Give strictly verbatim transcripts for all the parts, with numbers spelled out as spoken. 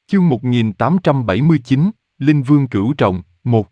Chương một nghìn tám trăm bảy mươi chín, Linh Vương Cửu Trọng, một.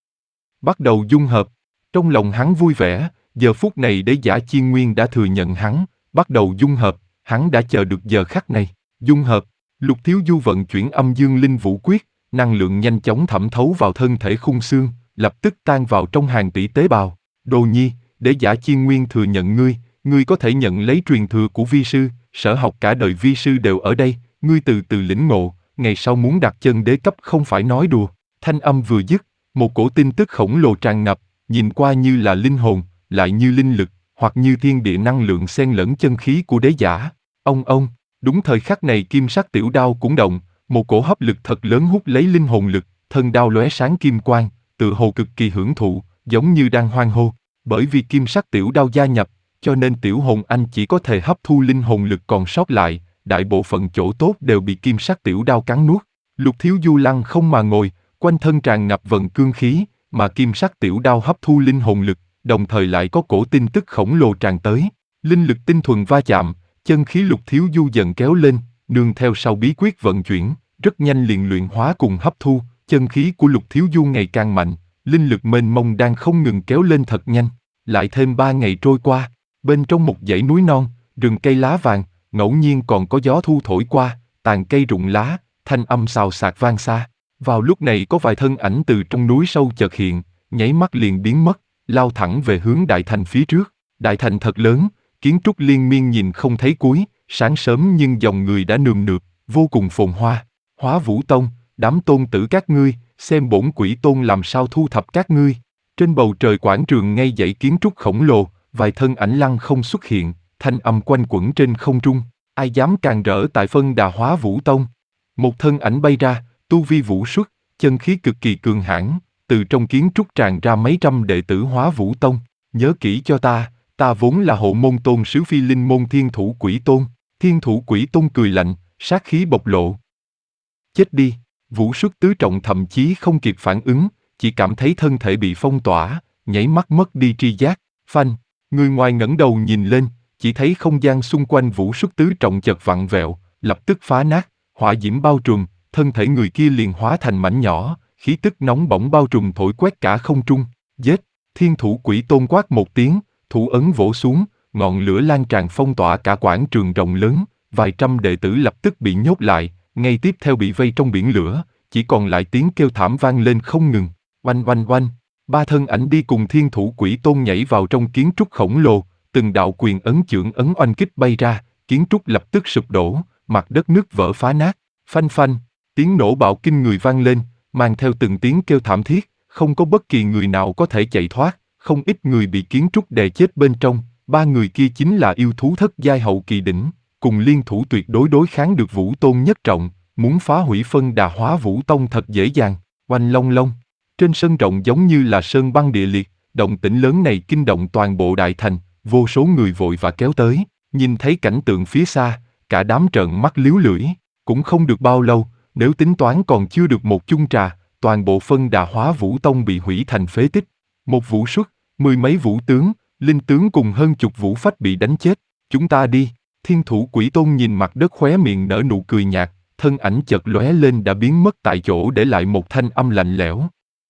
Bắt đầu dung hợp. Trong lòng hắn vui vẻ, giờ phút này Đế Giả Chiên Nguyên đã thừa nhận hắn, bắt đầu dung hợp, hắn đã chờ được giờ khắc này. Dung hợp, Lục Thiếu Du vận chuyển âm dương linh vũ quyết, năng lượng nhanh chóng thẩm thấu vào thân thể khung xương, lập tức tan vào trong hàng tỷ tế bào. Đồ Nhi, Đế Giả Chiên Nguyên thừa nhận ngươi, ngươi có thể nhận lấy truyền thừa của vi sư, sở học cả đời vi sư đều ở đây, ngươi từ từ lĩnh ngộ, ngày sau muốn đặt chân đế cấp không phải nói đùa. Thanh âm vừa dứt, một cổ tin tức khổng lồ tràn ngập, nhìn qua như là linh hồn, lại như linh lực, hoặc như thiên địa năng lượng xen lẫn chân khí của đế giả. Ông ông, đúng thời khắc này kim sắc tiểu đao cũng động, một cổ hấp lực thật lớn hút lấy linh hồn lực, thân đao lóe sáng kim quang, tự hồ cực kỳ hưởng thụ, giống như đang hoan hô. Bởi vì kim sắc tiểu đao gia nhập, cho nên tiểu hồn anh chỉ có thể hấp thu linh hồn lực còn sót lại, đại bộ phận chỗ tốt đều bị kim sắc tiểu đao cắn nuốt. Lục Thiếu Du lăng không mà ngồi, quanh thân tràn ngập vận cương khí, mà kim sắc tiểu đao hấp thu linh hồn lực, đồng thời lại có cổ tin tức khổng lồ tràn tới. Linh lực tinh thuần va chạm, chân khí Lục Thiếu Du dần kéo lên, nương theo sau bí quyết vận chuyển, rất nhanh liền luyện hóa cùng hấp thu, chân khí của Lục Thiếu Du ngày càng mạnh, linh lực mênh mông đang không ngừng kéo lên thật nhanh. Lại thêm ba ngày trôi qua, bên trong một dãy núi non, rừng cây lá vàng, ngẫu nhiên còn có gió thu thổi qua, tàn cây rụng lá, thanh âm xào xạc vang xa. Vào lúc này có vài thân ảnh từ trong núi sâu chợt hiện, nháy mắt liền biến mất, lao thẳng về hướng đại thành phía trước. Đại thành thật lớn, kiến trúc liên miên nhìn không thấy cuối, sáng sớm nhưng dòng người đã nườm nượp, vô cùng phồn hoa. Hóa Vũ Tông, đám tôn tử các ngươi, xem bổn quỷ tôn làm sao thu thập các ngươi. Trên bầu trời quảng trường ngay dãy kiến trúc khổng lồ, vài thân ảnh lăng không xuất hiện, thanh âm quanh quẩn trên không trung. Ai dám càn rỡ tại phân đà Hóa Vũ Tông? Một thân ảnh bay ra, tu vi vũ xuất, chân khí cực kỳ cường hãn, từ trong kiến trúc tràn ra mấy trăm đệ tử Hóa Vũ Tông. Nhớ kỹ cho ta, ta vốn là hộ môn tôn sứ phi linh môn Thiên Thủ Quỷ Tôn. Thiên Thủ Quỷ Tôn cười lạnh, sát khí bộc lộ. Chết đi! Vũ xuất tứ trọng thậm chí không kịp phản ứng, chỉ cảm thấy thân thể bị phong tỏa, nháy mắt mất đi tri giác. Phanh! Người ngoài ngẩng đầu nhìn lên, chỉ thấy không gian xung quanh vũ xuất tứ trọng chợt vặn vẹo, lập tức phá nát, hỏa diễm bao trùm, thân thể người kia liền hóa thành mảnh nhỏ, khí tức nóng bỏng bao trùm thổi quét cả không trung. Giết! Thiên Thủ Quỷ Tôn quát một tiếng, thủ ấn vỗ xuống, ngọn lửa lan tràn phong tỏa cả quảng trường rộng lớn, vài trăm đệ tử lập tức bị nhốt lại, ngay tiếp theo bị vây trong biển lửa, chỉ còn lại tiếng kêu thảm vang lên không ngừng. Oanh oanh oanh! Ba thân ảnh đi cùng Thiên Thủ Quỷ Tôn nhảy vào trong kiến trúc khổng lồ, từng đạo quyền ấn chưởng ấn oanh kích bay ra, kiến trúc lập tức sụp đổ, mặt đất nứt vỡ phá nát. Phanh phanh! Tiếng nổ bạo kinh người vang lên, mang theo từng tiếng kêu thảm thiết, không có bất kỳ người nào có thể chạy thoát, không ít người bị kiến trúc đè chết bên trong. Ba người kia chính là yêu thú thất giai hậu kỳ đỉnh, cùng liên thủ tuyệt đối đối kháng được Vũ Tôn nhất trọng, muốn phá hủy phân đà Hóa Vũ Tông thật dễ dàng. Oanh long long! Trên sân rộng giống như là sơn băng địa liệt, động tĩnh lớn này kinh động toàn bộ đại thành, vô số người vội vã kéo tới, nhìn thấy cảnh tượng phía xa, cả đám trợn mắt líu lưỡi. Cũng không được bao lâu, nếu tính toán còn chưa được một chung trà, toàn bộ phân đà Hóa Vũ Tông bị hủy thành phế tích. Một vũ xuất, mười mấy vũ tướng, linh tướng cùng hơn chục vũ phách bị đánh chết. Chúng ta đi! Thiên Thủ Quỷ Tôn nhìn mặt đất khóe miệng nở nụ cười nhạt, thân ảnh chợt lóe lên đã biến mất tại chỗ để lại một thanh âm lạnh lẽo.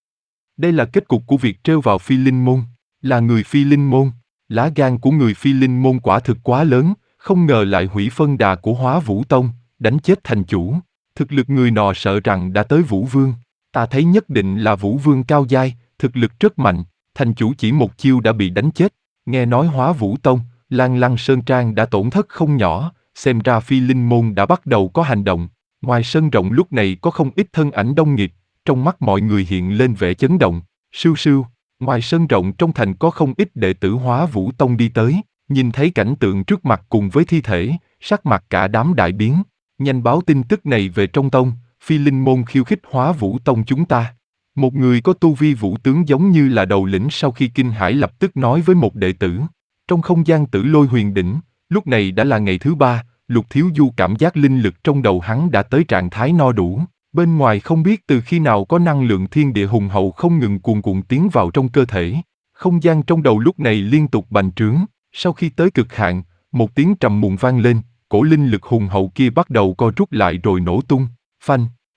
Đây là kết cục của việc trêu vào phi linh môn. Là người phi linh môn, lá gan của người phi linh môn quả thực quá lớn, không ngờ lại hủy phân đà của Hóa Vũ Tông, đánh chết thành chủ. Thực lực người nọ sợ rằng đã tới Vũ Vương. Ta thấy nhất định là Vũ Vương cao giai, thực lực rất mạnh, thành chủ chỉ một chiêu đã bị đánh chết. Nghe nói Hóa Vũ Tông, Lan Lăng Sơn Trang đã tổn thất không nhỏ, xem ra phi linh môn đã bắt đầu có hành động. Ngoài sân rộng lúc này có không ít thân ảnh đông nghịt, trong mắt mọi người hiện lên vẻ chấn động. Sưu sưu, ngoài sân rộng trong thành có không ít đệ tử Hóa Vũ Tông đi tới, nhìn thấy cảnh tượng trước mặt cùng với thi thể, sắc mặt cả đám đại biến. Nhanh báo tin tức này về trong tông, phi linh môn khiêu khích Hóa Vũ Tông chúng ta. Một người có tu vi vũ tướng giống như là đầu lĩnh sau khi kinh hãi lập tức nói với một đệ tử. Trong không gian Tử Lôi Huyền Đỉnh, lúc này đã là ngày thứ ba, Lục Thiếu Du cảm giác linh lực trong đầu hắn đã tới trạng thái no đủ. Bên ngoài không biết từ khi nào có năng lượng thiên địa hùng hậu không ngừng cuồn cuộn tiến vào trong cơ thể. Không gian trong đầu lúc này liên tục bành trướng, sau khi tới cực hạn, một tiếng trầm muộn vang lên, cổ linh lực hùng hậu kia bắt đầu co rút lại rồi nổ tung. Phanh!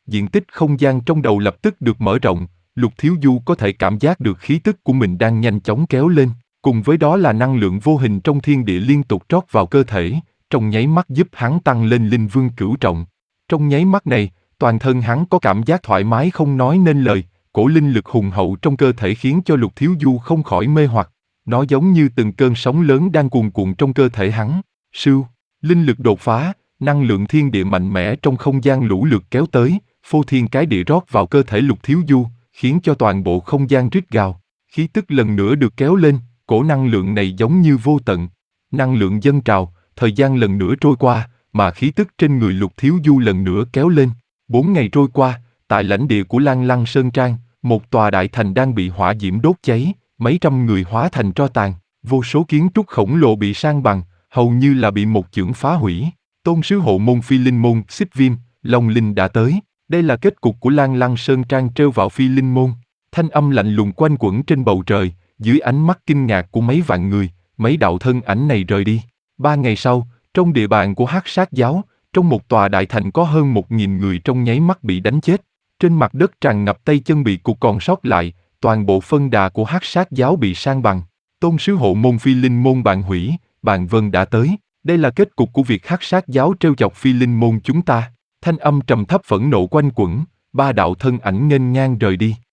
diện tích không gian trong đầu lập tức được mở rộng, Lục Thiếu Du có thể cảm giác được khí tức của mình đang nhanh chóng kéo lên, cùng với đó là năng lượng vô hình trong thiên địa liên tục trót vào cơ thể, trong nháy mắt giúp hắn tăng lên linh vương cửu trọng. Trong nháy mắt này, toàn thân hắn có cảm giác thoải mái không nói nên lời, cổ linh lực hùng hậu trong cơ thể khiến cho Lục Thiếu Du không khỏi mê hoặc. Nó giống như từng cơn sóng lớn đang cuồn cuộn trong cơ thể hắn. Sưu, linh lực đột phá, năng lượng thiên địa mạnh mẽ trong không gian lũ lượt kéo tới, phô thiên cái địa rót vào cơ thể Lục Thiếu Du, khiến cho toàn bộ không gian rít gào. Khí tức lần nữa được kéo lên, cổ năng lượng này giống như vô tận. Năng lượng dâng trào, thời gian lần nữa trôi qua, mà khí tức trên người Lục Thiếu Du lần nữa kéo lên. Bốn ngày trôi qua, tại lãnh địa của Lan Lăng Sơn Trang, một tòa đại thành đang bị hỏa diễm đốt cháy, mấy trăm người hóa thành tro tàn, vô số kiến trúc khổng lồ bị san bằng, hầu như là bị một chưởng phá hủy. Tôn sứ hộ môn Phi Linh Môn, Xích Viêm, Long Linh đã tới. Đây là kết cục của Lan Lăng Sơn Trang trêu vào Phi Linh Môn. Thanh âm lạnh lùng quanh quẩn trên bầu trời, dưới ánh mắt kinh ngạc của mấy vạn người, mấy đạo thân ảnh này rời đi. Ba ngày sau, trong địa bàn của Hắc Sát Giáo, trong một tòa đại thành có hơn một nghìn người trong nháy mắt bị đánh chết. Trên mặt đất tràn ngập tay chân bị cụt còn sót lại, toàn bộ phân đà của Hắc Sát Giáo bị san bằng. Tôn sứ hộ môn Phi Linh Môn Bàn Hủy, Bàn Vân đã tới. Đây là kết cục của việc Hắc Sát Giáo trêu chọc Phi Linh Môn chúng ta. Thanh âm trầm thấp phẫn nộ quanh quẩn, ba đạo thân ảnh nghênh ngang rời đi.